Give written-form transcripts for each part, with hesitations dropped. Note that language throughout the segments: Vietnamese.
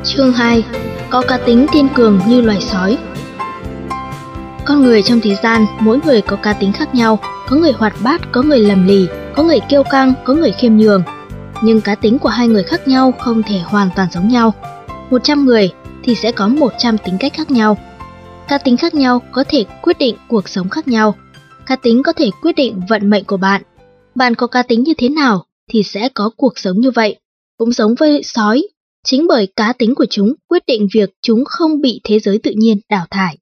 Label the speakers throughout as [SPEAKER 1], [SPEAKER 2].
[SPEAKER 1] Chương 2. Có cá tính kiên cường như loài sói. Con người trong thế gian, mỗi người có cá tính khác nhau, có người hoạt bát, có người lầm lì, có người kiêu căng, có người khiêm nhường. Nhưng cá tính của hai người khác nhau không thể hoàn toàn giống nhau. 100 người thì sẽ có 100 tính cách khác nhau. Cá tính khác nhau có thể quyết định cuộc sống khác nhau. Cá tính có thể quyết định vận mệnh của bạn. Bạn có cá tính như thế nào thì sẽ có cuộc sống như vậy. Cũng giống với sói, chính bởi cá tính của chúng quyết định việc chúng không bị thế giới tự nhiên đào thải.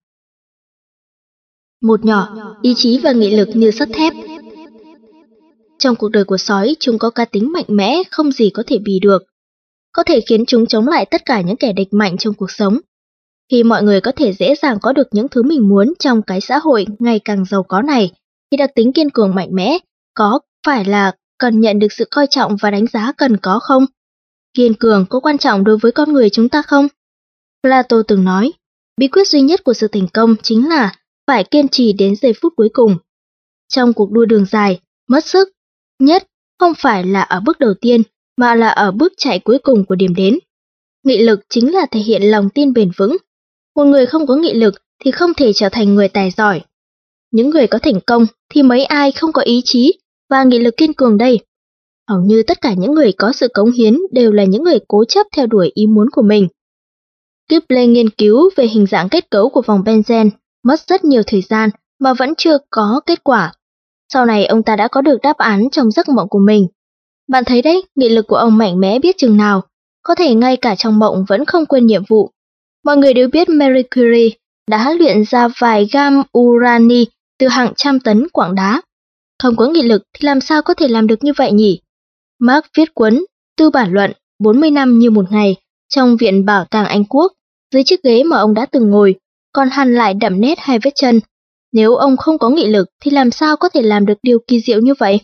[SPEAKER 1] Một nhỏ, ý chí và nghị lực như sắt thép. Trong cuộc đời của sói, chúng có cá tính mạnh mẽ, không gì có thể bì được. Có thể khiến chúng chống lại tất cả những kẻ địch mạnh trong cuộc sống. Khi mọi người có thể dễ dàng có được những thứ mình muốn trong cái xã hội ngày càng giàu có này, thì đặc tính kiên cường mạnh mẽ có phải là cần nhận được sự coi trọng và đánh giá cần có không? Kiên cường có quan trọng đối với con người chúng ta không? Plato từng nói, bí quyết duy nhất của sự thành công chính là phải kiên trì đến giây phút cuối cùng. Trong cuộc đua đường dài, mất sức nhất không phải là ở bước đầu tiên, mà là ở bước chạy cuối cùng của điểm đến. Nghị lực chính là thể hiện lòng tin bền vững. Một người không có nghị lực thì không thể trở thành người tài giỏi. Những người có thành công thì mấy ai không có ý chí và nghị lực kiên cường đây. Hầu như tất cả những người có sự cống hiến đều là những người cố chấp theo đuổi ý muốn của mình. Kepler nghiên cứu về hình dạng kết cấu của vòng Benzen mất rất nhiều thời gian mà vẫn chưa có kết quả. Sau này ông ta đã có được đáp án trong giấc mộng của mình. Bạn thấy đấy, nghị lực của ông mạnh mẽ biết chừng nào, có thể ngay cả trong mộng vẫn không quên nhiệm vụ. Mọi người đều biết Marie Curie đã luyện ra vài gam urani từ hàng trăm tấn quặng đá. Không có nghị lực thì làm sao có thể làm được như vậy nhỉ? Marx viết cuốn Tư bản luận 40 năm như một ngày trong Viện Bảo tàng Anh Quốc, dưới chiếc ghế mà ông đã từng ngồi, còn hằn lại đậm nét hai vết chân. Nếu ông không có nghị lực thì làm sao có thể làm được điều kỳ diệu như vậy?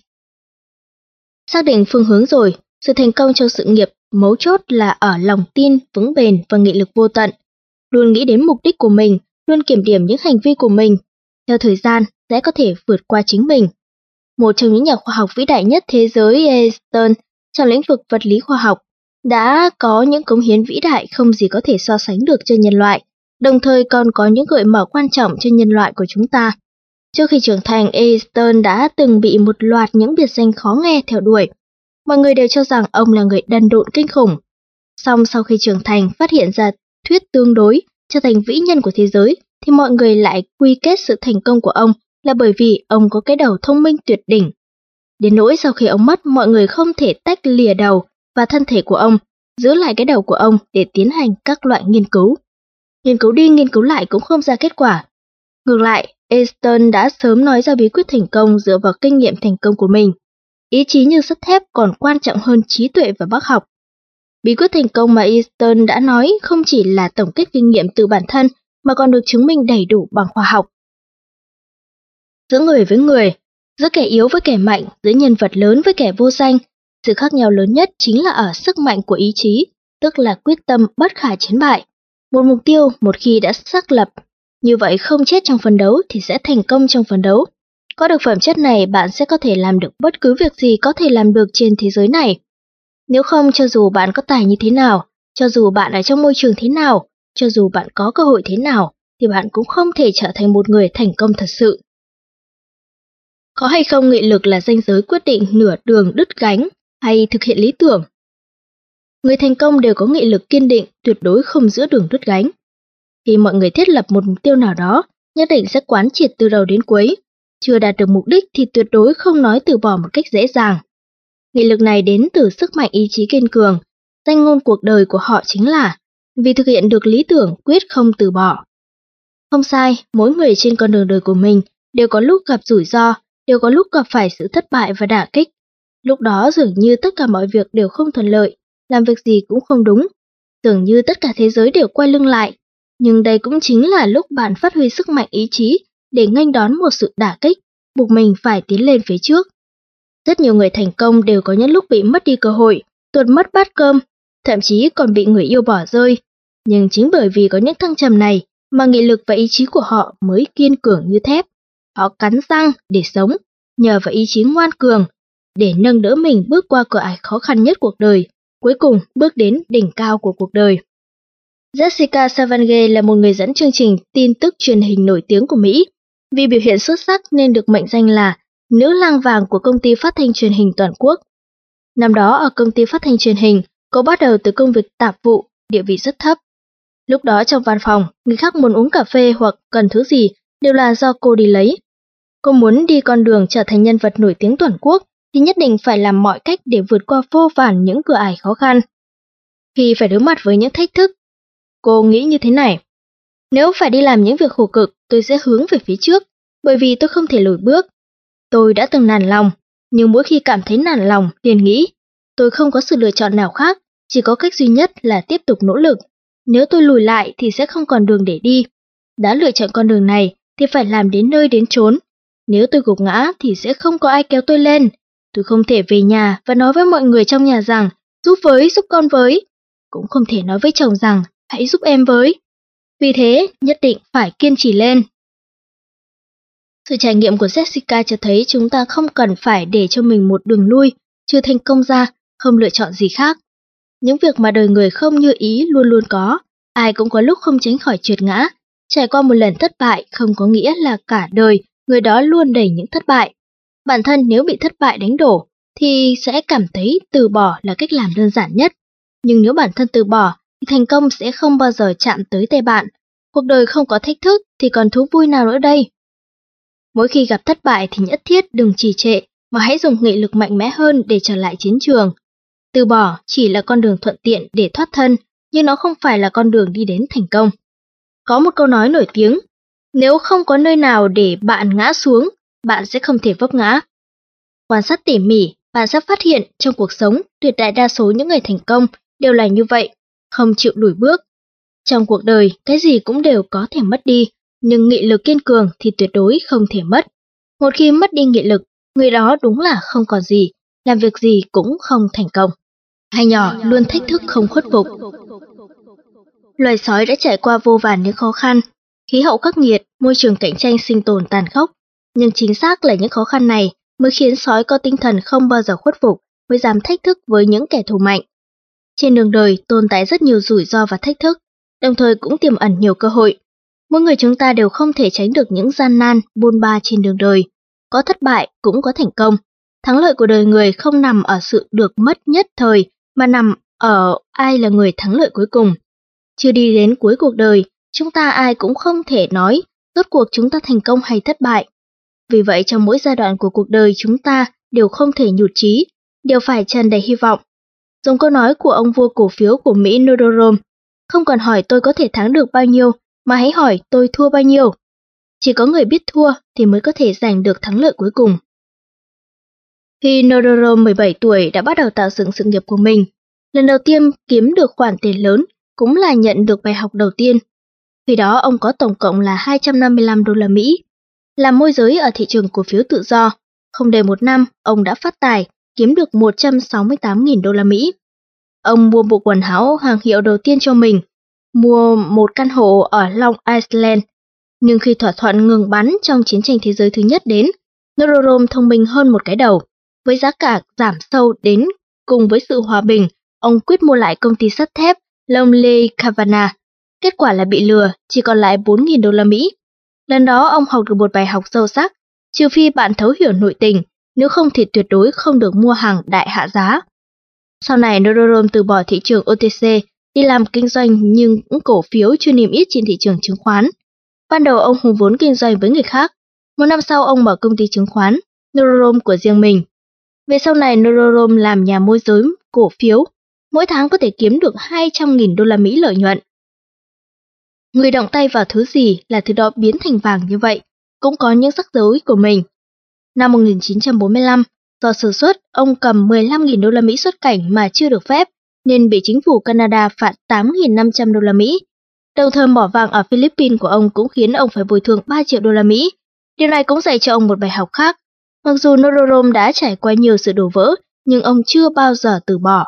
[SPEAKER 1] Xác định phương hướng rồi, sự thành công trong sự nghiệp mấu chốt là ở lòng tin vững bền và nghị lực vô tận. Luôn nghĩ đến mục đích của mình, luôn kiểm điểm những hành vi của mình. Theo thời gian, sẽ có thể vượt qua chính mình. Một trong những nhà khoa học vĩ đại nhất thế giới, Einstein, trong lĩnh vực vật lý khoa học, đã có những cống hiến vĩ đại không gì có thể so sánh được cho nhân loại, đồng thời còn có những gợi mở quan trọng cho nhân loại của chúng ta. Trước khi trưởng thành, Einstein đã từng bị một loạt những biệt danh khó nghe theo đuổi. Mọi người đều cho rằng ông là người đần độn kinh khủng. Song sau khi trưởng thành phát hiện ra thuyết tương đối, trở thành vĩ nhân của thế giới, thì mọi người lại quy kết sự thành công của ông là bởi vì ông có cái đầu thông minh tuyệt đỉnh. Đến nỗi sau khi ông mất, mọi người không thể tách lìa đầu và thân thể của ông, giữ lại cái đầu của ông để tiến hành các loại nghiên cứu. Nghiên cứu đi nghiên cứu lại cũng không ra kết quả. Ngược lại, Einstein đã sớm nói ra bí quyết thành công dựa vào kinh nghiệm thành công của mình. Ý chí như sắt thép còn quan trọng hơn trí tuệ và bác học. Bí quyết thành công mà Einstein đã nói không chỉ là tổng kết kinh nghiệm từ bản thân mà còn được chứng minh đầy đủ bằng khoa học. Giữa người với người, giữa kẻ yếu với kẻ mạnh, giữa nhân vật lớn với kẻ vô danh, sự khác nhau lớn nhất chính là ở sức mạnh của ý chí, tức là quyết tâm bất khả chiến bại. Một mục tiêu một khi đã xác lập, như vậy không chết trong phấn đấu thì sẽ thành công trong phấn đấu. Có được phẩm chất này, bạn sẽ có thể làm được bất cứ việc gì có thể làm được trên thế giới này. Nếu không, cho dù bạn có tài như thế nào, cho dù bạn ở trong môi trường thế nào, cho dù bạn có cơ hội thế nào, thì bạn cũng không thể trở thành một người thành công thật sự. Có hay không nghị lực là ranh giới quyết định nửa đường đứt gánh hay thực hiện lý tưởng. Người thành công đều có nghị lực kiên định, tuyệt đối không giữa đường đứt gánh. Khi mọi người thiết lập một mục tiêu nào đó, nhất định sẽ quán triệt từ đầu đến cuối. Chưa đạt được mục đích thì tuyệt đối không nói từ bỏ một cách dễ dàng. Nghị lực này đến từ sức mạnh ý chí kiên cường. Danh ngôn cuộc đời của họ chính là vì thực hiện được lý tưởng quyết không từ bỏ. Không sai, mỗi người trên con đường đời của mình đều có lúc gặp rủi ro, đều có lúc gặp phải sự thất bại và đả kích. Lúc đó dường như tất cả mọi việc đều không thuận lợi, làm việc gì cũng không đúng. Dường như tất cả thế giới đều quay lưng lại. Nhưng đây cũng chính là lúc bạn phát huy sức mạnh ý chí để nghênh đón một sự đả kích, buộc mình phải tiến lên phía trước. Rất nhiều người thành công đều có những lúc bị mất đi cơ hội, tuột mất bát cơm, thậm chí còn bị người yêu bỏ rơi. Nhưng chính bởi vì có những thăng trầm này mà nghị lực và ý chí của họ mới kiên cường như thép. Họ cắn răng để sống, nhờ vào ý chí ngoan cường, để nâng đỡ mình bước qua cửa ải khó khăn nhất cuộc đời, cuối cùng bước đến đỉnh cao của cuộc đời. Jessica Savange là một người dẫn chương trình tin tức truyền hình nổi tiếng của Mỹ. Vì biểu hiện xuất sắc nên được mệnh danh là nữ lang vàng của công ty phát thanh truyền hình toàn quốc. Năm đó ở công ty phát thanh truyền hình, cô bắt đầu từ công việc tạp vụ, địa vị rất thấp. Lúc đó trong văn phòng, người khác muốn uống cà phê hoặc cần thứ gì đều là do cô đi lấy. Cô muốn đi con đường trở thành nhân vật nổi tiếng toàn quốc thì nhất định phải làm mọi cách để vượt qua vô vàn những cửa ải khó khăn. Khi phải đối mặt với những thách thức, cô nghĩ như thế này: nếu phải đi làm những việc khổ cực, tôi sẽ hướng về phía trước, bởi vì tôi không thể lùi bước. Tôi đã từng nản lòng, nhưng mỗi khi cảm thấy nản lòng liền nghĩ, tôi không có sự lựa chọn nào khác, chỉ có cách duy nhất là tiếp tục nỗ lực. Nếu tôi lùi lại thì sẽ không còn đường để đi. Đã lựa chọn con đường này thì phải làm đến nơi đến chốn. Nếu tôi gục ngã thì sẽ không có ai kéo tôi lên. Tôi không thể về nhà và nói với mọi người trong nhà rằng giúp con với. Cũng không thể nói với chồng rằng hãy giúp em với. Vì thế, nhất định phải kiên trì lên. Sự trải nghiệm của Jessica cho thấy chúng ta không cần phải để cho mình một đường lui, chưa thành công ra, không lựa chọn gì khác. Những việc mà đời người không như ý luôn luôn có, ai cũng có lúc không tránh khỏi trượt ngã. Trải qua một lần thất bại không có nghĩa là cả đời người đó luôn đầy những thất bại. Bản thân nếu bị thất bại đánh đổ thì sẽ cảm thấy từ bỏ là cách làm đơn giản nhất. Nhưng nếu bản thân từ bỏ thì thành công sẽ không bao giờ chạm tới tay bạn. Cuộc đời không có thách thức thì còn thú vui nào nữa đây? Mỗi khi gặp thất bại thì nhất thiết đừng trì trệ, mà hãy dùng nghị lực mạnh mẽ hơn để trở lại chiến trường. Từ bỏ chỉ là con đường thuận tiện để thoát thân, nhưng nó không phải là con đường đi đến thành công. Có một câu nói nổi tiếng, nếu không có nơi nào để bạn ngã xuống, bạn sẽ không thể vấp ngã. Quan sát tỉ mỉ, bạn sẽ phát hiện trong cuộc sống tuyệt đại đa số những người thành công đều là như vậy, không chịu lùi bước. Trong cuộc đời, cái gì cũng đều có thể mất đi, nhưng nghị lực kiên cường thì tuyệt đối không thể mất. Một khi mất đi nghị lực, người đó đúng là không còn gì, làm việc gì cũng không thành công. Hai nhỏ luôn thách thức không khuất phục. Loài sói đã trải qua vô vàn những khó khăn, khí hậu khắc nghiệt, môi trường cạnh tranh sinh tồn tàn khốc. Nhưng chính xác là những khó khăn này mới khiến sói có tinh thần không bao giờ khuất phục, mới dám thách thức với những kẻ thù mạnh. Trên đường đời tồn tại rất nhiều rủi ro và thách thức, đồng thời cũng tiềm ẩn nhiều cơ hội. Mỗi người chúng ta đều không thể tránh được những gian nan, bôn ba trên đường đời. Có thất bại cũng có thành công. Thắng lợi của đời người không nằm ở sự được mất nhất thời, mà nằm ở ai là người thắng lợi cuối cùng. Chưa đi đến cuối cuộc đời, chúng ta ai cũng không thể nói rốt cuộc chúng ta thành công hay thất bại. Vì vậy trong mỗi giai đoạn của cuộc đời chúng ta đều không thể nhụt chí, đều phải tràn đầy hy vọng. Giống câu nói của ông vua cổ phiếu của Mỹ Norodom, không cần hỏi tôi có thể thắng được bao nhiêu, mà hãy hỏi tôi thua bao nhiêu. Chỉ có người biết thua thì mới có thể giành được thắng lợi cuối cùng. Khi Norodom 17 tuổi đã bắt đầu tạo dựng sự nghiệp của mình, lần đầu tiên kiếm được khoản tiền lớn cũng là nhận được bài học đầu tiên. Khi đó ông có tổng cộng là 255 đô la Mỹ. Làm môi giới ở thị trường cổ phiếu tự do, không đầy một năm ông đã phát tài, kiếm được 168.000 đô la Mỹ. Ông mua bộ quần áo hàng hiệu đầu tiên cho mình, mua một căn hộ ở Long Island. Nhưng khi thỏa thuận ngừng bắn trong chiến tranh thế giới thứ nhất đến, Norodom thông minh hơn một cái đầu. Với giá cả giảm sâu đến cùng với sự hòa bình, ông quyết mua lại công ty sắt thép Longley Cavana. Kết quả là bị lừa, chỉ còn lại 4.000 đô la Mỹ. Lần đó ông học được một bài học sâu sắc, trừ phi bạn thấu hiểu nội tình, nếu không thì tuyệt đối không được mua hàng đại hạ giá. Sau này Norodom từ bỏ thị trường OTC, đi làm kinh doanh nhưng những cổ phiếu chưa niêm yết trên thị trường chứng khoán. Ban đầu ông hùng vốn kinh doanh với người khác. Một năm sau ông mở công ty chứng khoán Norodom của riêng mình. Về sau này Norodom làm nhà môi giới cổ phiếu, mỗi tháng có thể kiếm được 200.000 đô la Mỹ lợi nhuận. Người động tay vào thứ gì là thứ đó biến thành vàng như vậy, cũng có những rắc rối của mình. Năm 1945, do sơ suất, ông cầm 15.000 đô la Mỹ xuất cảnh mà chưa được phép, nên bị chính phủ Canada phạt 8.500 đô la Mỹ. Đồng thời mỏ vàng ở Philippines của ông cũng khiến ông phải bồi thường 3 triệu đô la Mỹ. Điều này cũng dạy cho ông một bài học khác. Mặc dù Norodom đã trải qua nhiều sự đổ vỡ, nhưng ông chưa bao giờ từ bỏ.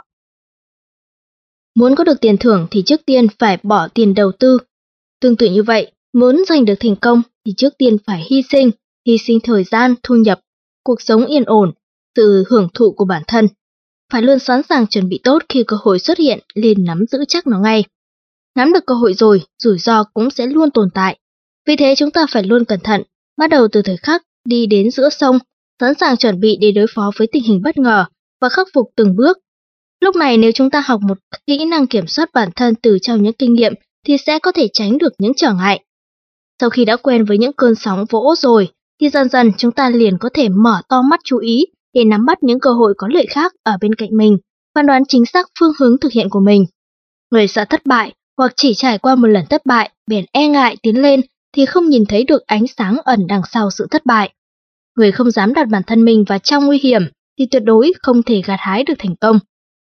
[SPEAKER 1] Muốn có được tiền thưởng thì trước tiên phải bỏ tiền đầu tư. Tương tự như vậy, muốn giành được thành công thì trước tiên phải hy sinh thời gian, thu nhập, cuộc sống yên ổn, sự hưởng thụ của bản thân. Phải luôn sẵn sàng chuẩn bị tốt khi cơ hội xuất hiện, nên nắm giữ chắc nó ngay. Nắm được cơ hội rồi, rủi ro cũng sẽ luôn tồn tại. Vì thế chúng ta phải luôn cẩn thận, bắt đầu từ thời khắc đi đến giữa sông, sẵn sàng chuẩn bị để đối phó với tình hình bất ngờ và khắc phục từng bước. Lúc này nếu chúng ta học một kỹ năng kiểm soát bản thân từ trong những kinh nghiệm thì sẽ có thể tránh được những trở ngại. Sau khi đã quen với những cơn sóng vỗ rồi, thì dần dần chúng ta liền có thể mở to mắt chú ý để nắm bắt những cơ hội có lợi khác ở bên cạnh mình, phán đoán chính xác phương hướng thực hiện của mình. Người sợ thất bại hoặc chỉ trải qua một lần thất bại bèn e ngại tiến lên thì không nhìn thấy được ánh sáng ẩn đằng sau sự thất bại. Người không dám đặt bản thân mình vào trong nguy hiểm thì tuyệt đối không thể gặt hái được thành công.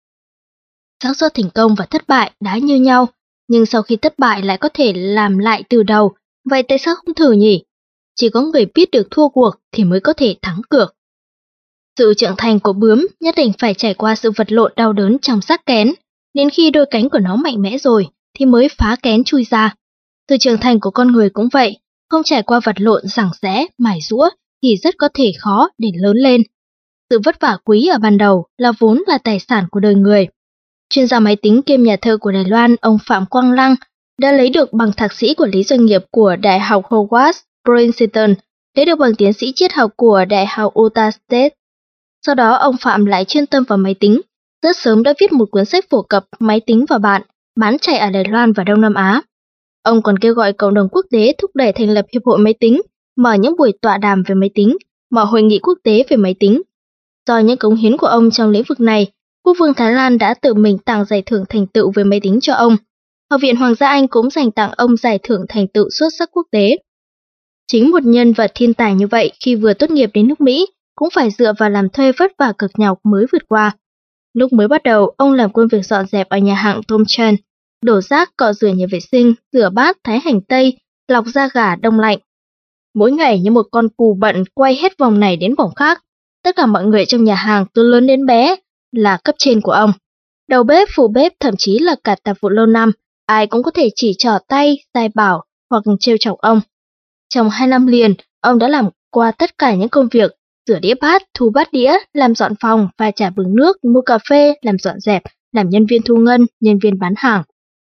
[SPEAKER 1] Xác suất thành công và thất bại đã như nhau, nhưng sau khi thất bại lại có thể làm lại từ đầu, vậy tại sao không thử nhỉ? Chỉ có người biết được thua cuộc thì mới có thể thắng cược. Sự trưởng thành của bướm nhất định phải trải qua sự vật lộn đau đớn trong xác kén, đến khi đôi cánh của nó mạnh mẽ rồi thì mới phá kén chui ra. Sự trưởng thành của con người cũng vậy, không trải qua vật lộn giằng xé, mài giũa thì rất có thể khó để lớn lên. Sự vất vả quý ở ban đầu là vốn là tài sản của đời người. Chuyên gia máy tính kiêm nhà thơ của Đài Loan, ông Phạm Quang Lăng, đã lấy được bằng thạc sĩ quản lý doanh nghiệp của Đại học Howard Princeton, lấy được bằng tiến sĩ triết học của Đại học Utah State. Sau đó ông Phạm lại chuyên tâm vào máy tính, rất sớm đã viết một cuốn sách phổ cập máy tính và bạn, bán chạy ở Đài Loan và Đông Nam Á. Ông còn kêu gọi cộng đồng quốc tế thúc đẩy thành lập hiệp hội máy tính, mở những buổi tọa đàm về máy tính, mở hội nghị quốc tế về máy tính. Do những cống hiến của ông trong lĩnh vực này, Quốc vương Thái Lan đã tự mình tặng giải thưởng thành tựu về máy tính cho ông. Học viện Hoàng gia Anh cũng dành tặng ông giải thưởng thành tựu xuất sắc quốc tế. Chính một nhân vật thiên tài như vậy khi vừa tốt nghiệp đến nước Mỹ cũng phải dựa vào làm thuê vất vả cực nhọc mới vượt qua. Lúc mới bắt đầu, ông làm công việc dọn dẹp ở nhà hàng Tom Chan, đổ rác, cọ rửa nhà vệ sinh, rửa bát, thái hành tây, lọc da gà đông lạnh. Mỗi ngày như một con cù bận quay hết vòng này đến vòng khác. Tất cả mọi người trong nhà hàng từ lớn đến bé là cấp trên của ông. Đầu bếp, phụ bếp, thậm chí là cả tạp vụ lâu năm, ai cũng có thể chỉ trỏ tay, sai bảo hoặc trêu chọc ông. Trong 2 năm liền, ông đã làm qua tất cả những công việc: rửa đĩa bát, thu bát đĩa, làm dọn phòng, pha trà bưng nước, mua cà phê, làm dọn dẹp, làm nhân viên thu ngân, nhân viên bán hàng.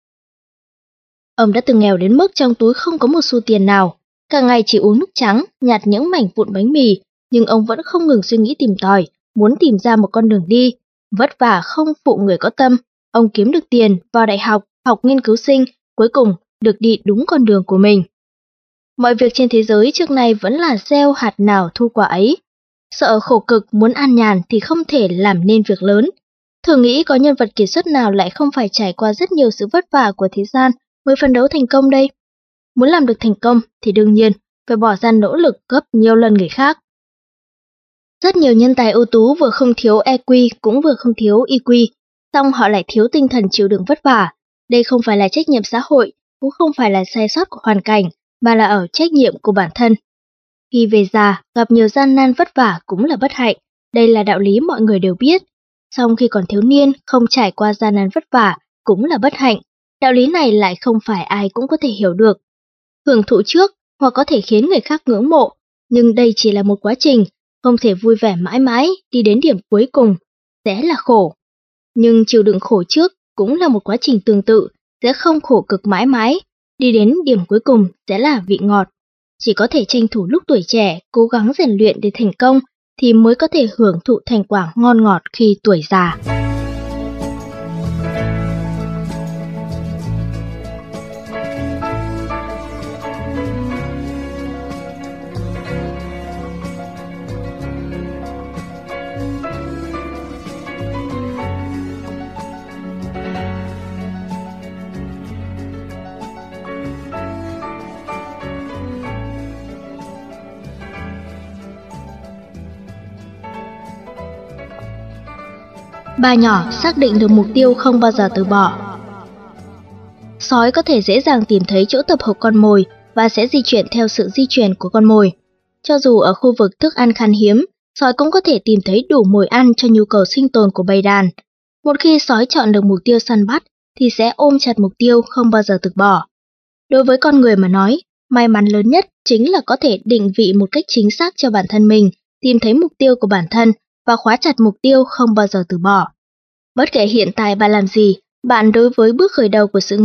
[SPEAKER 1] Ông đã từng nghèo đến mức trong túi không có một xu tiền nào, cả ngày chỉ uống nước trắng, nhặt những mảnh vụn bánh mì, nhưng ông vẫn không ngừng suy nghĩ tìm tòi, muốn tìm ra một con đường đi. Vất vả không phụ người có tâm, ông kiếm được tiền, vào đại học, học nghiên cứu sinh, cuối cùng được đi đúng con đường của mình. Mọi việc trên thế giới trước nay vẫn là gieo hạt nào thu quả ấy. Sợ khổ cực muốn an nhàn thì không thể làm nên việc lớn. Thử nghĩ có nhân vật kiệt xuất nào lại không phải trải qua rất nhiều sự vất vả của thế gian mới phấn đấu thành công đây. Muốn làm được thành công thì đương nhiên phải bỏ ra nỗ lực gấp nhiều lần người khác. Rất nhiều nhân tài ưu tú vừa không thiếu EQ cũng vừa không thiếu EQ, song họ lại thiếu tinh thần chịu đựng vất vả. Đây không phải là trách nhiệm xã hội, cũng không phải là sai sót của hoàn cảnh, mà là ở trách nhiệm của bản thân. Khi về già, gặp nhiều gian nan vất vả cũng là bất hạnh, đây là đạo lý mọi người đều biết. Song khi còn thiếu niên, không trải qua gian nan vất vả cũng là bất hạnh, đạo lý này lại không phải ai cũng có thể hiểu được. Hưởng thụ trước hoặc có thể khiến người khác ngưỡng mộ, nhưng đây chỉ là một quá trình, không thể vui vẻ mãi mãi, đi đến điểm cuối cùng sẽ là khổ. Nhưng chịu đựng khổ trước cũng là một quá trình tương tự, sẽ không khổ cực mãi mãi, đi đến điểm cuối cùng sẽ là vị ngọt. Chỉ có thể tranh thủ lúc tuổi trẻ, cố gắng rèn luyện để thành công, thì mới có thể hưởng thụ thành quả ngon ngọt khi tuổi già. Ba nhỏ xác định được mục tiêu không bao giờ từ bỏ. Sói có thể dễ dàng tìm thấy chỗ tập hợp con mồi và sẽ di chuyển theo sự di chuyển của con mồi. Cho dù ở khu vực thức ăn khan hiếm, sói cũng có thể tìm thấy đủ mồi ăn cho nhu cầu sinh tồn của bầy đàn. Một khi sói chọn được mục tiêu săn bắt thì sẽ ôm chặt mục tiêu không bao giờ từ bỏ. Đối với con người mà nói, may mắn lớn nhất chính là có thể định vị một cách chính xác cho bản thân mình, tìm thấy mục tiêu của bản thân và khóa chặt mục tiêu không bao giờ từ bỏ. Bất kể hiện tại bạn làm gì, bạn đối với bước khởi đầu của sự nghiệp,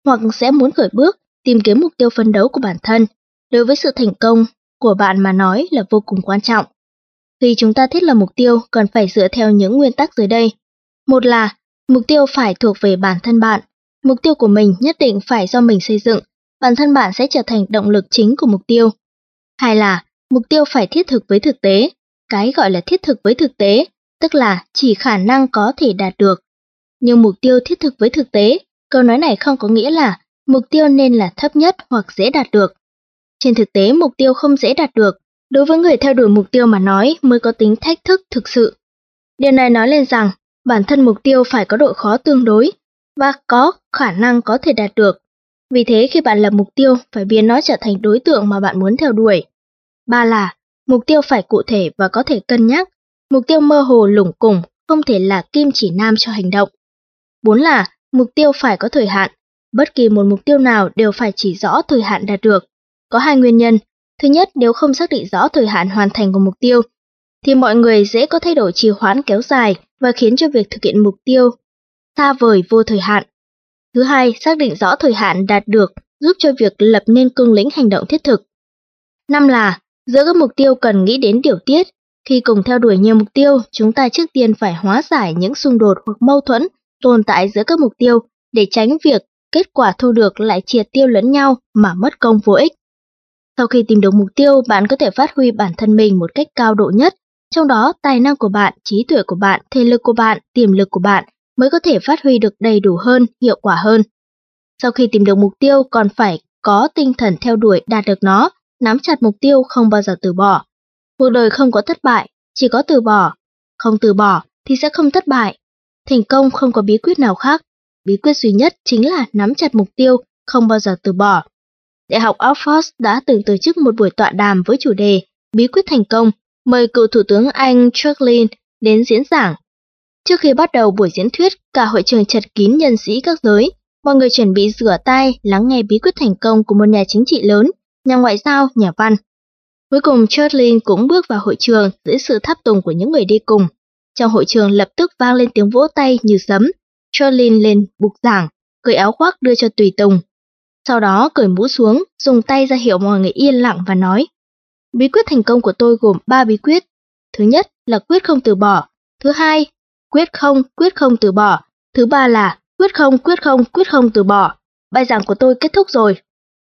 [SPEAKER 1] hoặc sẽ muốn khởi bước, tìm kiếm mục tiêu phấn đấu của bản thân, đối với sự thành công của bạn mà nói là vô cùng quan trọng. Khi chúng ta thiết lập mục tiêu, cần phải dựa theo những nguyên tắc dưới đây. Một là, mục tiêu phải thuộc về bản thân bạn. Mục tiêu của mình nhất định phải do mình xây dựng, bản thân bạn sẽ trở thành động lực chính của mục tiêu. Hai là, mục tiêu phải thiết thực với thực tế. Cái gọi là thiết thực với thực tế, tức là chỉ khả năng có thể đạt được. Nhưng mục tiêu thiết thực với thực tế, câu nói này không có nghĩa là mục tiêu nên là thấp nhất hoặc dễ đạt được. Trên thực tế, mục tiêu không dễ đạt được, đối với người theo đuổi mục tiêu mà nói mới có tính thách thức thực sự. Điều này nói lên rằng, bản thân mục tiêu phải có độ khó tương đối và có khả năng có thể đạt được. Vì thế khi bạn lập mục tiêu, phải biến nó trở thành đối tượng mà bạn muốn theo đuổi. Ba là, mục tiêu phải cụ thể và có thể cân nhắc. Mục tiêu mơ hồ lủng củng không thể là kim chỉ nam cho hành động. Bốn là, mục tiêu phải có thời hạn. Bất kỳ một mục tiêu nào đều phải chỉ rõ thời hạn đạt được. Có hai nguyên nhân. Thứ nhất, nếu không xác định rõ thời hạn hoàn thành của mục tiêu, thì mọi người dễ có thay đổi trì hoãn kéo dài và khiến cho việc thực hiện mục tiêu xa vời vô thời hạn. Thứ hai, xác định rõ thời hạn đạt được giúp cho việc lập nên cương lĩnh hành động thiết thực. Năm là, giữa các mục tiêu cần nghĩ đến điều tiết. Khi cùng theo đuổi nhiều mục tiêu, chúng ta trước tiên phải hóa giải những xung đột hoặc mâu thuẫn tồn tại giữa các mục tiêu để tránh việc kết quả thu được lại triệt tiêu lẫn nhau mà mất công vô ích. Sau khi tìm được mục tiêu, bạn có thể phát huy bản thân mình một cách cao độ nhất, trong đó tài năng của bạn, trí tuệ của bạn, thể lực của bạn, tiềm lực của bạn mới có thể phát huy được đầy đủ hơn, hiệu quả hơn. Sau khi tìm được mục tiêu, còn phải có tinh thần theo đuổi đạt được nó, nắm chặt mục tiêu không bao giờ từ bỏ. Cuộc đời không có thất bại, chỉ có từ bỏ. Không từ bỏ thì sẽ không thất bại. Thành công không có bí quyết nào khác. Bí quyết duy nhất chính là nắm chặt mục tiêu, không bao giờ từ bỏ. Đại học Oxford đã từng tổ chức một buổi tọa đàm với chủ đề Bí quyết thành công, mời cựu Thủ tướng Anh Churchill đến diễn giảng. Trước khi bắt đầu buổi diễn thuyết, cả hội trường chật kín nhân sĩ các giới. Mọi người chuẩn bị rửa tay, lắng nghe bí quyết thành công của một nhà chính trị lớn, nhà ngoại giao, nhà văn. Cuối cùng Churchill cũng bước vào hội trường dưới sự tháp tùng của những người đi cùng. Trong hội trường lập tức vang lên tiếng vỗ tay như sấm. Churchill lên bục giảng, cởi áo khoác đưa cho tùy tùng. Sau đó cởi mũ xuống, dùng tay ra hiệu mọi người yên lặng và nói: Bí quyết thành công của tôi gồm 3 bí quyết. Thứ nhất là quyết không từ bỏ. Thứ hai, quyết không từ bỏ. Thứ ba là quyết không từ bỏ. Bài giảng của tôi kết thúc rồi.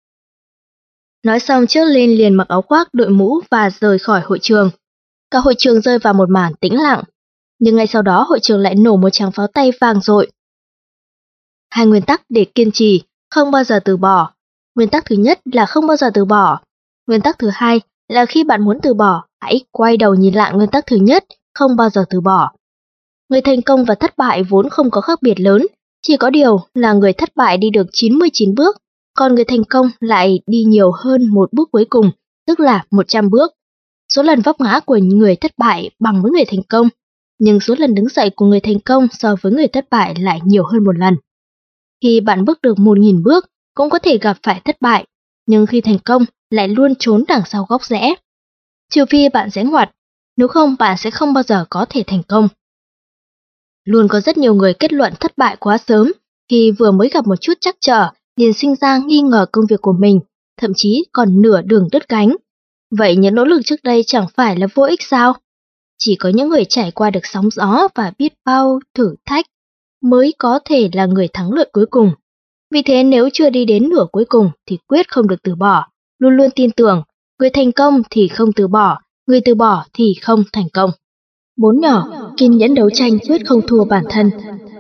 [SPEAKER 1] Nói xong Churchill liền mặc áo khoác, đội mũ và rời khỏi hội trường. Cả hội trường rơi vào một màn tĩnh lặng. Nhưng ngay sau đó hội trường lại nổ một tràng pháo tay vang dội. Hai nguyên tắc để kiên trì, không bao giờ từ bỏ. Nguyên tắc thứ nhất là không bao giờ từ bỏ. Nguyên tắc thứ hai là khi bạn muốn từ bỏ, hãy quay đầu nhìn lại nguyên tắc thứ nhất, không bao giờ từ bỏ. Người thành công và thất bại vốn không có khác biệt lớn, chỉ có điều là người thất bại đi được 99 bước, còn người thành công lại đi nhiều hơn một bước cuối cùng, tức là 100 bước. Số lần vấp ngã của người thất bại bằng với người thành công, nhưng số lần đứng dậy của người thành công so với người thất bại lại nhiều hơn một lần. Khi bạn bước được 1000 bước, cũng có thể gặp phải thất bại, nhưng khi thành công lại luôn trốn đằng sau góc rẽ. Trừ phi bạn rẽ ngoặt, nếu không bạn sẽ không bao giờ có thể thành công. Luôn có rất nhiều người kết luận thất bại quá sớm, khi vừa mới gặp một chút trắc trở, liền sinh ra nghi ngờ công việc của mình, thậm chí còn nửa đường đứt cánh. Vậy những nỗ lực trước đây chẳng phải là vô ích sao? Chỉ có những người trải qua được sóng gió và biết bao thử thách mới có thể là người thắng lợi cuối cùng. Vì thế nếu chưa đi đến nửa cuối cùng thì quyết không được từ bỏ, luôn luôn tin tưởng, người thành công thì không từ bỏ, người từ bỏ thì không thành công. 4 nhỏ, kiên nhẫn đấu tranh quyết không thua bản thân.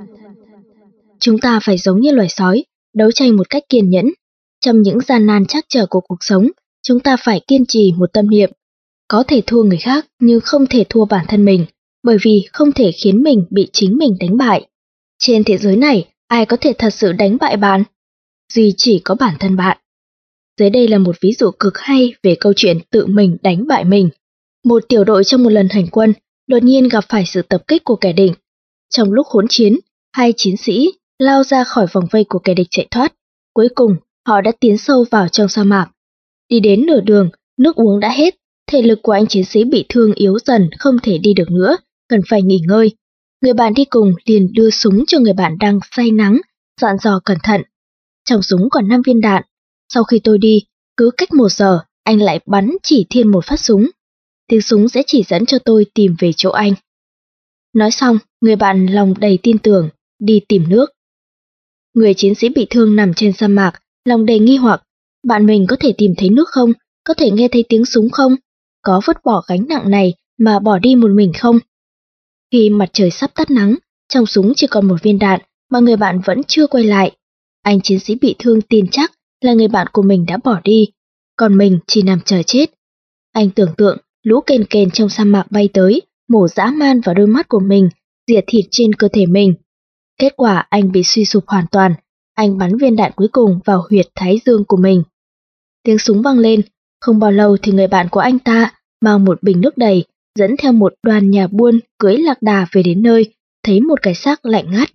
[SPEAKER 1] Chúng ta phải giống như loài sói, đấu tranh một cách kiên nhẫn. Trong những gian nan trắc trở của cuộc sống, chúng ta phải kiên trì một tâm niệm. Có thể thua người khác nhưng không thể thua bản thân mình, bởi vì không thể khiến mình bị chính mình đánh bại. Trên thế giới này, ai có thể thật sự đánh bại bạn? Duy chỉ có bản thân bạn. Dưới đây là một ví dụ cực hay về câu chuyện tự mình đánh bại mình. Một tiểu đội trong một lần hành quân, đột nhiên gặp phải sự tập kích của kẻ địch. Trong lúc hỗn chiến, hai chiến sĩ lao ra khỏi vòng vây của kẻ địch chạy thoát. Cuối cùng, họ đã tiến sâu vào trong sa mạc. Đi đến nửa đường, nước uống đã hết, thể lực của anh chiến sĩ bị thương yếu dần không thể đi được nữa, cần phải nghỉ ngơi. Người bạn đi cùng liền đưa súng cho người bạn đang say nắng, dặn dò cẩn thận. Trong súng còn 5 viên đạn. Sau khi tôi đi, cứ cách 1 giờ, anh lại bắn chỉ thiên một phát súng. Tiếng súng sẽ chỉ dẫn cho tôi tìm về chỗ anh. Nói xong, người bạn lòng đầy tin tưởng, đi tìm nước. Người chiến sĩ bị thương nằm trên sa mạc, lòng đầy nghi hoặc. Bạn mình có thể tìm thấy nước không? Có thể nghe thấy tiếng súng không? Có vứt bỏ gánh nặng này mà bỏ đi một mình không? Khi mặt trời sắp tắt nắng, trong súng chỉ còn 1 viên đạn mà người bạn vẫn chưa quay lại. Anh chiến sĩ bị thương tin chắc là người bạn của mình đã bỏ đi, còn mình chỉ nằm chờ chết. Anh tưởng tượng lũ kền kền trong sa mạc bay tới, mổ dã man vào đôi mắt của mình, rỉa thịt trên cơ thể mình. Kết quả anh bị suy sụp hoàn toàn, anh bắn viên đạn cuối cùng vào huyệt thái dương của mình. Tiếng súng vang lên, không bao lâu thì người bạn của anh ta mang một bình nước đầy, dẫn theo một đoàn nhà buôn cưỡi lạc đà về đến nơi, thấy một cái xác lạnh ngắt.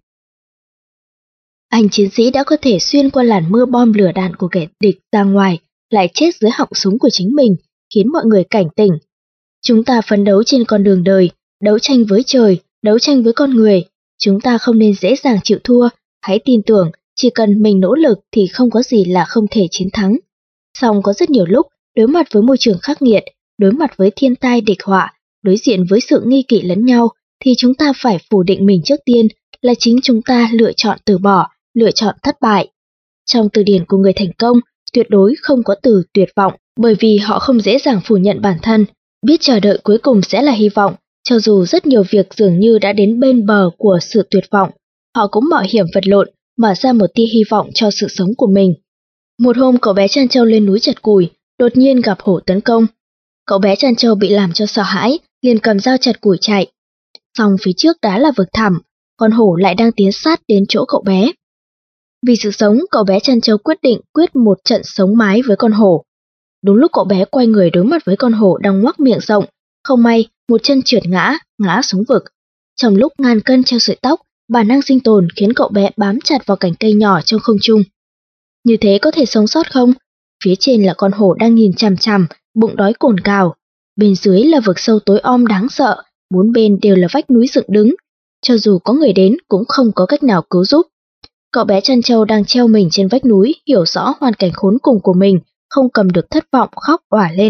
[SPEAKER 1] Anh chiến sĩ đã có thể xuyên qua làn mưa bom lửa đạn của kẻ địch ra ngoài, lại chết dưới họng súng của chính mình, khiến mọi người cảnh tỉnh. Chúng ta phấn đấu trên con đường đời, đấu tranh với trời, đấu tranh với con người. Chúng ta không nên dễ dàng chịu thua, hãy tin tưởng, chỉ cần mình nỗ lực thì không có gì là không thể chiến thắng. Song có rất nhiều lúc, đối mặt với môi trường khắc nghiệt, đối mặt với thiên tai địch họa, đối diện với sự nghi kỵ lẫn nhau, thì chúng ta phải phủ định mình trước tiên, là chính chúng ta lựa chọn từ bỏ, lựa chọn thất bại. Trong từ điển của người thành công, tuyệt đối không có từ tuyệt vọng, bởi vì họ không dễ dàng phủ nhận bản thân, biết chờ đợi cuối cùng sẽ là hy vọng, cho dù rất nhiều việc dường như đã đến bên bờ của sự tuyệt vọng, họ cũng mạo hiểm vật lộn, mở ra một tia hy vọng cho sự sống của mình. Một hôm cậu bé Trăn Trâu lên núi chặt củi, đột nhiên gặp hổ tấn công. Cậu bé Trăn Trâu bị làm cho sợ hãi, liền cầm dao chặt củi chạy. Song phía trước đã là vực thẳm, con hổ lại đang tiến sát đến chỗ cậu bé. Vì sự sống, cậu bé Trăn Trâu quyết định quyết một trận sống mái với con hổ. Đúng lúc cậu bé quay người đối mặt với con hổ đang ngoác miệng rộng, không may, một chân trượt ngã xuống vực. Trong lúc ngàn cân treo sợi tóc, bản năng sinh tồn khiến cậu bé bám chặt vào cành cây nhỏ trong không trung. Như thế có thể sống sót không? Phía trên là con hổ đang nhìn chằm chằm, bụng đói cồn cào. Bên dưới là vực sâu tối om đáng sợ, 4 bên đều là vách núi dựng đứng. Cho dù có người đến cũng không có cách nào cứu giúp. Cậu bé Trăn Trâu đang treo mình trên vách núi, hiểu rõ hoàn cảnh khốn cùng của mình, không cầm được thất vọng khóc òa lên.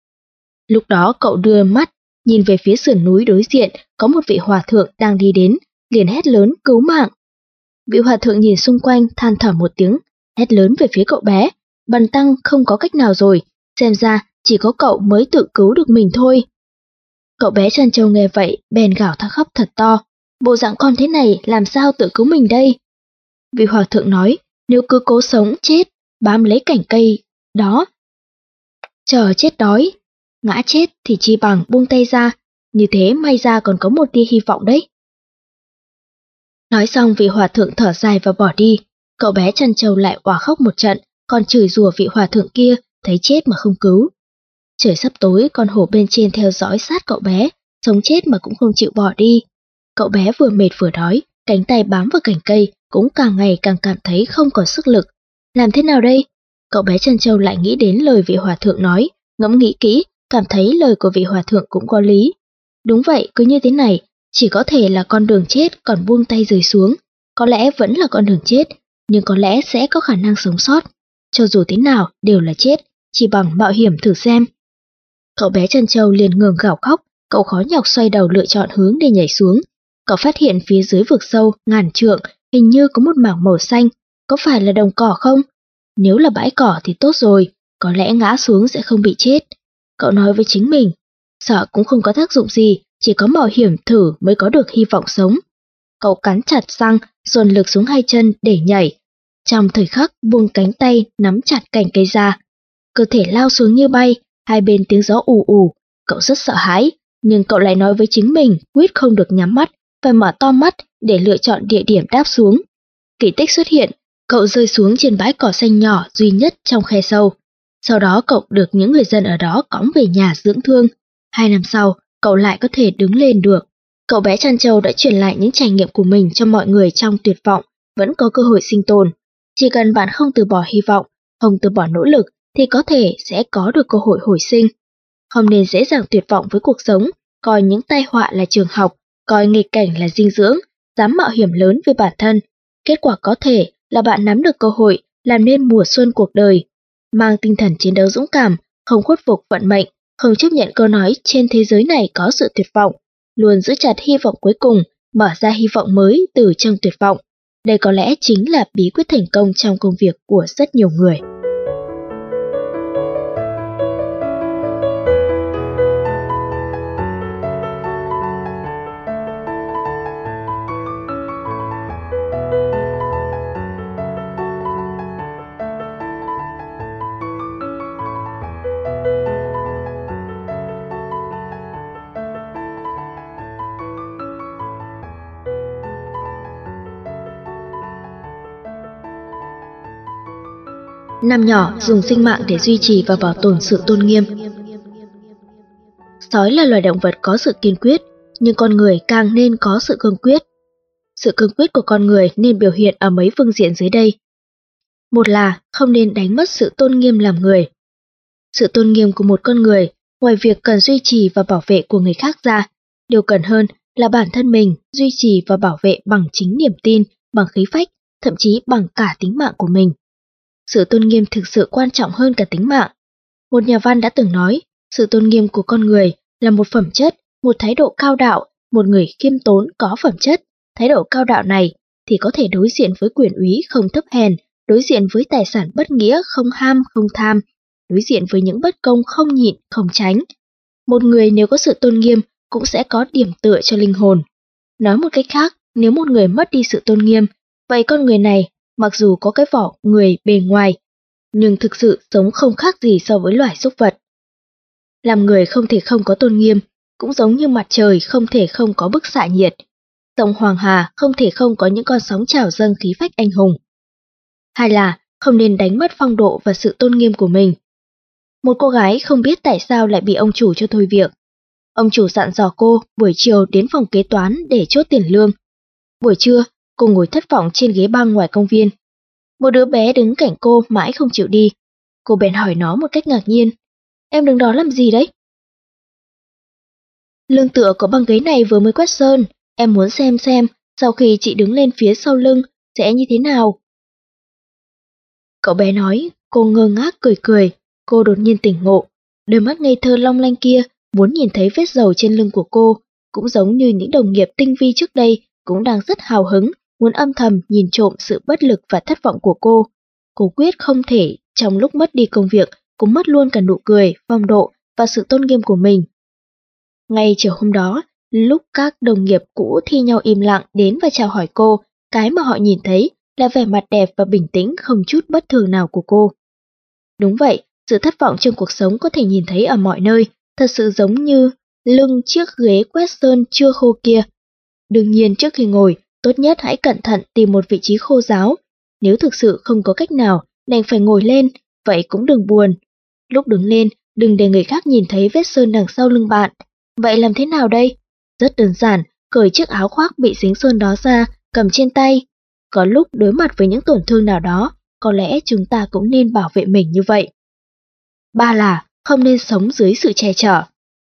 [SPEAKER 1] Lúc đó cậu đưa mắt, nhìn về phía sườn núi đối diện, có một vị hòa thượng đang đi đến, liền hét lớn cứu mạng. Vị hòa thượng nhìn xung quanh, than thở một tiếng, hét lớn về phía cậu bé, bần tăng không có cách nào rồi, xem ra chỉ có cậu mới tự cứu được mình thôi. Cậu bé Trăn Trâu nghe vậy, bèn gào thét khóc thật to, bộ dạng con thế này làm sao tự cứu mình đây? Vị hòa thượng nói, nếu cứ cố sống chết, bám lấy cành cây đó, chờ chết đói, ngã chết thì chi bằng buông tay ra, như thế may ra còn có một tia hy vọng đấy. Nói xong vị hòa thượng thở dài và bỏ đi, cậu bé Trăn Trâu lại òa khóc một trận, còn chửi rủa vị hòa thượng kia, thấy chết mà không cứu. Trời sắp tối, con hổ bên trên theo dõi sát cậu bé, sống chết mà cũng không chịu bỏ đi. Cậu bé vừa mệt vừa đói, cánh tay bám vào cành cây, cũng càng ngày càng cảm thấy không còn sức lực. Làm thế nào đây? Cậu bé Trăn Trâu lại nghĩ đến lời vị hòa thượng nói, ngẫm nghĩ kỹ, cảm thấy lời của vị hòa thượng cũng có lý. Đúng vậy, cứ như thế này, chỉ có thể là con đường chết, còn buông tay rơi xuống. Có lẽ vẫn là con đường chết, nhưng có lẽ sẽ có khả năng sống sót. Cho dù thế nào, đều là chết, chỉ bằng mạo hiểm thử xem. Cậu bé Trăn Trâu liền ngừng gào khóc, cậu khó nhọc xoay đầu lựa chọn hướng để nhảy xuống. Cậu phát hiện phía dưới vực sâu, ngàn trượng, hình như có một mảng màu xanh, có phải là đồng cỏ không? Nếu là bãi cỏ thì tốt rồi, có lẽ ngã xuống sẽ không bị chết. Cậu nói với chính mình, sợ cũng không có tác dụng gì, chỉ có mạo hiểm thử mới có được hy vọng sống. Cậu cắn chặt răng, dồn lực xuống hai chân để nhảy. Trong thời khắc buông cánh tay nắm chặt cành cây ra, cơ thể lao xuống như bay, hai bên tiếng gió ù ù. Cậu rất sợ hãi, nhưng cậu lại nói với chính mình quyết không được nhắm mắt, phải mở to mắt để lựa chọn địa điểm đáp xuống. Kỳ tích xuất hiện, cậu rơi xuống trên bãi cỏ xanh nhỏ duy nhất trong khe sâu. Sau đó cậu được những người dân ở đó cõng về nhà dưỡng thương. 2 năm sau, cậu lại có thể đứng lên được. Cậu bé Trăn Trâu đã truyền lại những trải nghiệm của mình cho mọi người trong tuyệt vọng, vẫn có cơ hội sinh tồn. Chỉ cần bạn không từ bỏ hy vọng, không từ bỏ nỗ lực, thì có thể sẽ có được cơ hội hồi sinh. Không nên dễ dàng tuyệt vọng với cuộc sống, coi những tai họa là trường học, coi nghịch cảnh là dinh dưỡng, dám mạo hiểm lớn với bản thân. Kết quả có thể là bạn nắm được cơ hội, làm nên mùa xuân cuộc đời, mang tinh thần chiến đấu dũng cảm, không khuất phục vận mệnh, không chấp nhận câu nói trên thế giới này có sự tuyệt vọng, luôn giữ chặt hy vọng cuối cùng, mở ra hy vọng mới từ trong tuyệt vọng. Đây có lẽ chính là bí quyết thành công trong công việc của rất nhiều người. Năm nhỏ dùng sinh mạng để duy trì và bảo tồn sự tôn nghiêm. Sói là loài động vật có sự kiên quyết, nhưng con người càng nên có sự cương quyết. Sự cương quyết của con người nên biểu hiện ở mấy phương diện dưới đây. Một là không nên đánh mất sự tôn nghiêm làm người. Sự tôn nghiêm của một con người, ngoài việc cần duy trì và bảo vệ của người khác ra, điều cần hơn là bản thân mình duy trì và bảo vệ bằng chính niềm tin, bằng khí phách, thậm chí bằng cả tính mạng của mình. Sự tôn nghiêm thực sự quan trọng hơn cả tính mạng. Một nhà văn đã từng nói, sự tôn nghiêm của con người là một phẩm chất, một thái độ cao đạo, một người khiêm tốn có phẩm chất. Thái độ cao đạo này thì có thể đối diện với quyền úy không thấp hèn, đối diện với tài sản bất nghĩa không ham không tham, đối diện với những bất công không nhịn không tránh. Một người nếu có sự tôn nghiêm cũng sẽ có điểm tựa cho linh hồn. Nói một cách khác, nếu một người mất đi sự tôn nghiêm, vậy con người này mặc dù có cái vỏ người bề ngoài, nhưng thực sự sống không khác gì so với loài súc vật. Làm người không thể không có tôn nghiêm, cũng giống như mặt trời không thể không có bức xạ nhiệt. Sông Hoàng Hà không thể không có những con sóng trào dâng khí phách anh hùng. Hay là không nên đánh mất phong độ và sự tôn nghiêm của mình. Một cô gái không biết tại sao lại bị ông chủ cho thôi việc. Ông chủ dặn dò cô buổi chiều đến phòng kế toán để chốt tiền lương. Buổi trưa, cô ngồi thất vọng trên ghế băng ngoài công viên. Một đứa bé đứng cạnh cô mãi không chịu đi. Cô bèn hỏi nó một cách ngạc nhiên. Em đứng đó làm gì đấy? Lưng tựa của băng ghế này vừa mới quét sơn. Em muốn xem sau khi chị đứng lên phía sau lưng sẽ như thế nào. Cậu bé nói, cô ngơ ngác cười. Cô đột nhiên tỉnh ngộ. Đôi mắt ngây thơ long lanh kia muốn nhìn thấy vết dầu trên lưng của cô, cũng giống như những đồng nghiệp tinh vi trước đây cũng đang rất hào hứng, muốn âm thầm nhìn trộm sự bất lực và thất vọng của cô. Cô quyết không thể trong lúc mất đi công việc cũng mất luôn cả nụ cười, phong độ và sự tôn nghiêm của mình. Ngay chiều hôm đó, lúc các đồng nghiệp cũ thi nhau im lặng đến và chào hỏi cô, cái mà họ nhìn thấy là vẻ mặt đẹp và bình tĩnh không chút bất thường nào của cô. Đúng vậy, sự thất vọng trong cuộc sống có thể nhìn thấy ở mọi nơi, thật sự giống như lưng chiếc ghế quét sơn chưa khô kia. Đương nhiên trước khi ngồi, tốt nhất hãy cẩn thận tìm một vị trí khô ráo. Nếu thực sự không có cách nào, đành phải ngồi lên, vậy cũng đừng buồn. Lúc đứng lên, đừng để người khác nhìn thấy vết sơn đằng sau lưng bạn. Vậy làm thế nào đây? Rất đơn giản, cởi chiếc áo khoác bị dính sơn đó ra, cầm trên tay. Có lúc đối mặt với những tổn thương nào đó, có lẽ chúng ta cũng nên bảo vệ mình như vậy. 3 là không nên sống dưới sự che chở.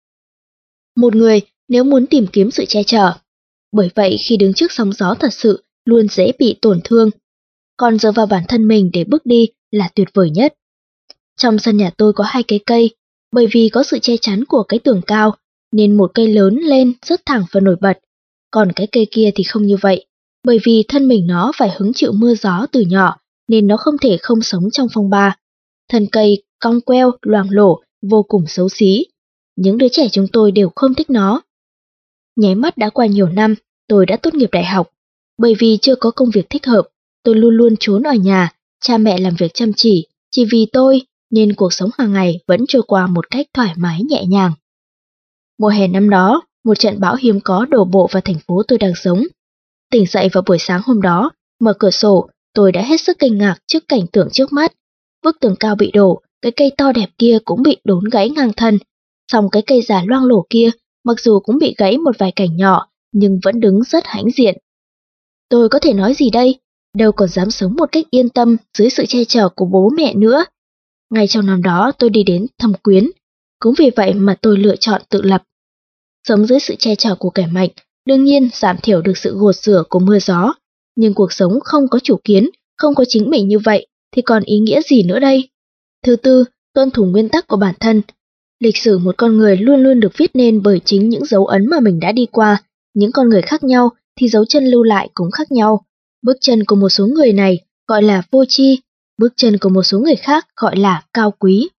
[SPEAKER 1] Một người nếu muốn tìm kiếm sự che chở, bởi vậy khi đứng trước sóng gió thật sự luôn dễ bị tổn thương. Còn dựa vào bản thân mình để bước đi là tuyệt vời nhất. Trong sân nhà tôi có 2 cái cây, bởi vì có sự che chắn của cái tường cao, nên một cây lớn lên rất thẳng và nổi bật. Còn cái cây kia thì không như vậy, bởi vì thân mình nó phải hứng chịu mưa gió từ nhỏ, nên nó không thể không sống trong phong ba. Thân cây cong queo, loang lổ, vô cùng xấu xí. Những đứa trẻ chúng tôi đều không thích nó. Nháy mắt đã qua nhiều năm, tôi đã tốt nghiệp đại học. Bởi vì chưa có công việc thích hợp, tôi luôn luôn trốn ở nhà, cha mẹ làm việc chăm chỉ vì tôi, nên cuộc sống hàng ngày vẫn trôi qua một cách thoải mái nhẹ nhàng. Mùa hè năm đó, một trận bão hiếm có đổ bộ vào thành phố tôi đang sống. Tỉnh dậy vào buổi sáng hôm đó, mở cửa sổ, tôi đã hết sức kinh ngạc trước cảnh tượng trước mắt. Bức tường cao bị đổ, cái cây to đẹp kia cũng bị đốn gãy ngang thân. Song cái cây già loang lổ kia, mặc dù cũng bị gãy một vài cành nhỏ, nhưng vẫn đứng rất hãnh diện. Tôi có thể nói gì đây? Đâu còn dám sống một cách yên tâm dưới sự che chở của bố mẹ nữa. Ngay trong năm đó tôi đi đến thăm Quyến, cũng vì vậy mà tôi lựa chọn tự lập. Sống dưới sự che chở của kẻ mạnh, đương nhiên giảm thiểu được sự gột rửa của mưa gió, nhưng cuộc sống không có chủ kiến, không có chính mình như vậy, thì còn ý nghĩa gì nữa đây? Thứ tư, tuân thủ nguyên tắc của bản thân. Lịch sử một con người luôn luôn được viết nên bởi chính những dấu ấn mà mình đã đi qua. Những con người khác nhau thì dấu chân lưu lại cũng khác nhau. Bước chân của một số người này gọi là vô tri, bước chân của một số người khác gọi là cao quý.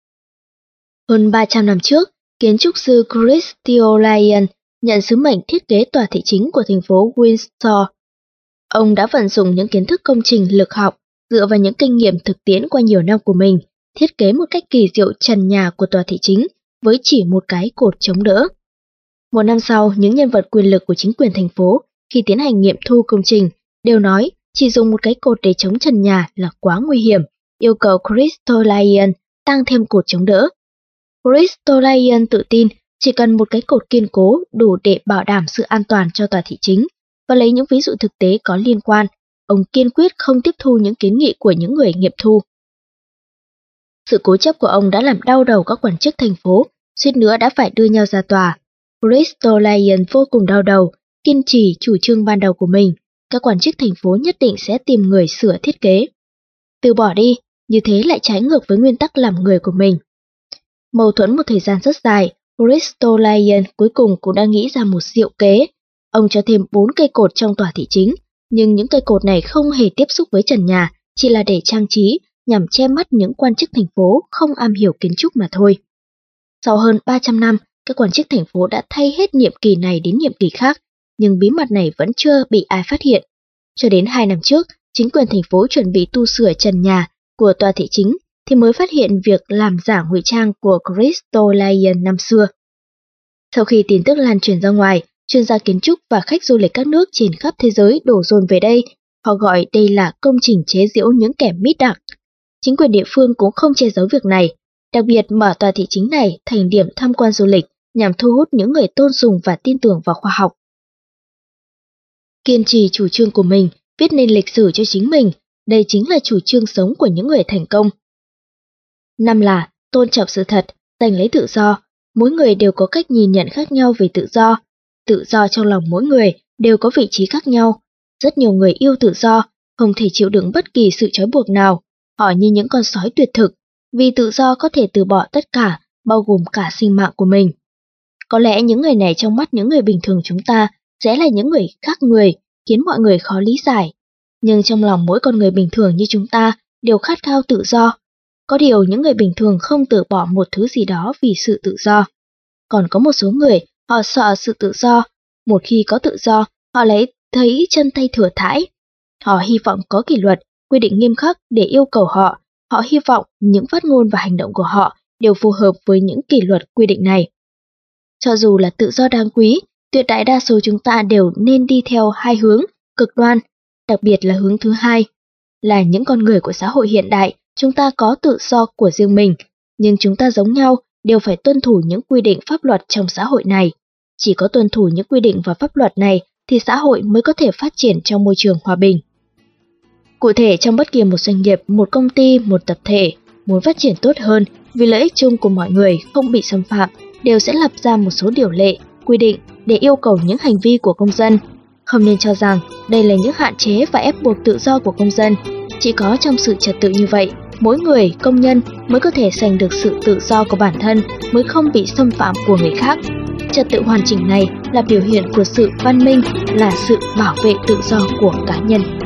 [SPEAKER 1] Hơn 300 năm trước, kiến trúc sư Christopher Lyon nhận sứ mệnh thiết kế tòa thị chính của thành phố Windsor. Ông đã vận dụng những kiến thức công trình lực học dựa vào những kinh nghiệm thực tiễn qua nhiều năm của mình, thiết kế một cách kỳ diệu trần nhà của tòa thị chính với chỉ một cái cột chống đỡ. Một năm sau, những nhân vật quyền lực của chính quyền thành phố khi tiến hành nghiệm thu công trình đều nói chỉ dùng một cái cột để chống trần nhà là quá nguy hiểm, yêu cầu Christopher Lyon tăng thêm cột chống đỡ. Christopher Lyon tự tin chỉ cần một cái cột kiên cố đủ để bảo đảm sự an toàn cho tòa thị chính, và lấy những ví dụ thực tế có liên quan, ông kiên quyết không tiếp thu những kiến nghị của những người nghiệm thu. Sự cố chấp của ông đã làm đau đầu các quan chức thành phố, suýt nữa đã phải đưa nhau ra tòa. Christopher Lyon vô cùng đau đầu, kiên trì chủ trương ban đầu của mình, các quan chức thành phố nhất định sẽ tìm người sửa thiết kế. Từ bỏ đi, như thế lại trái ngược với nguyên tắc làm người của mình. Mâu thuẫn một thời gian rất dài, Christopher Lyon cuối cùng cũng đã nghĩ ra một diệu kế. Ông cho thêm 4 cây cột trong tòa thị chính, nhưng những cây cột này không hề tiếp xúc với trần nhà, chỉ là để trang trí, nhằm che mắt những quan chức thành phố không am hiểu kiến trúc mà thôi. Sau hơn 300 năm, các quan chức thành phố đã thay hết nhiệm kỳ này đến nhiệm kỳ khác, nhưng bí mật này vẫn chưa bị ai phát hiện. Cho đến 2 năm trước, chính quyền thành phố chuẩn bị tu sửa trần nhà của tòa thị chính thì mới phát hiện việc làm giả ngụy trang của Christopher Lyon năm xưa. Sau khi tin tức lan truyền ra ngoài, chuyên gia kiến trúc và khách du lịch các nước trên khắp thế giới đổ dồn về đây. Họ gọi đây là công trình chế giễu những kẻ mít đặc. Chính quyền địa phương cũng không che giấu việc này, đặc biệt mở tòa thị chính này thành điểm tham quan du lịch nhằm thu hút những người tôn sùng và tin tưởng vào khoa học. Kiên trì chủ trương của mình, viết nên lịch sử cho chính mình, đây chính là chủ trương sống của những người thành công. 5 là tôn trọng sự thật, giành lấy tự do. Mỗi người đều có cách nhìn nhận khác nhau về tự do. Tự do trong lòng mỗi người đều có vị trí khác nhau. Rất nhiều người yêu tự do, không thể chịu đựng bất kỳ sự trói buộc nào. Họ như những con sói tuyệt thực, vì tự do có thể từ bỏ tất cả, bao gồm cả sinh mạng của mình. Có lẽ những người này trong mắt những người bình thường chúng ta sẽ là những người khác người, khiến mọi người khó lý giải. Nhưng trong lòng mỗi con người bình thường như chúng ta đều khát khao tự do. Có điều những người bình thường không từ bỏ một thứ gì đó vì sự tự do. Còn có một số người, họ sợ sự tự do. Một khi có tự do, họ lấy thấy chân tay thừa thãi. Họ hy vọng có kỷ luật, quy định nghiêm khắc để yêu cầu họ. Họ hy vọng những phát ngôn và hành động của họ đều phù hợp với những kỷ luật quy định này. Cho dù là tự do đáng quý, tuyệt đại đa số chúng ta đều nên đi theo hai hướng cực đoan, đặc biệt là hướng thứ hai. Là những con người của xã hội hiện đại, chúng ta có tự do của riêng mình, nhưng chúng ta giống nhau đều phải tuân thủ những quy định pháp luật trong xã hội này. Chỉ có tuân thủ những quy định và pháp luật này thì xã hội mới có thể phát triển trong môi trường hòa bình. Cụ thể, trong bất kỳ một doanh nghiệp, một công ty, một tập thể muốn phát triển tốt hơn vì lợi ích chung của mọi người không bị xâm phạm, đều sẽ lập ra một số điều lệ, quy định để yêu cầu những hành vi của công dân. Không nên cho rằng đây là những hạn chế và ép buộc tự do của công dân. Chỉ có trong sự trật tự như vậy, mỗi người, công nhân mới có thể giành được sự tự do của bản thân, mới không bị xâm phạm của người khác. Trật tự hoàn chỉnh này là biểu hiện của sự văn minh, là sự bảo vệ tự do của cá nhân.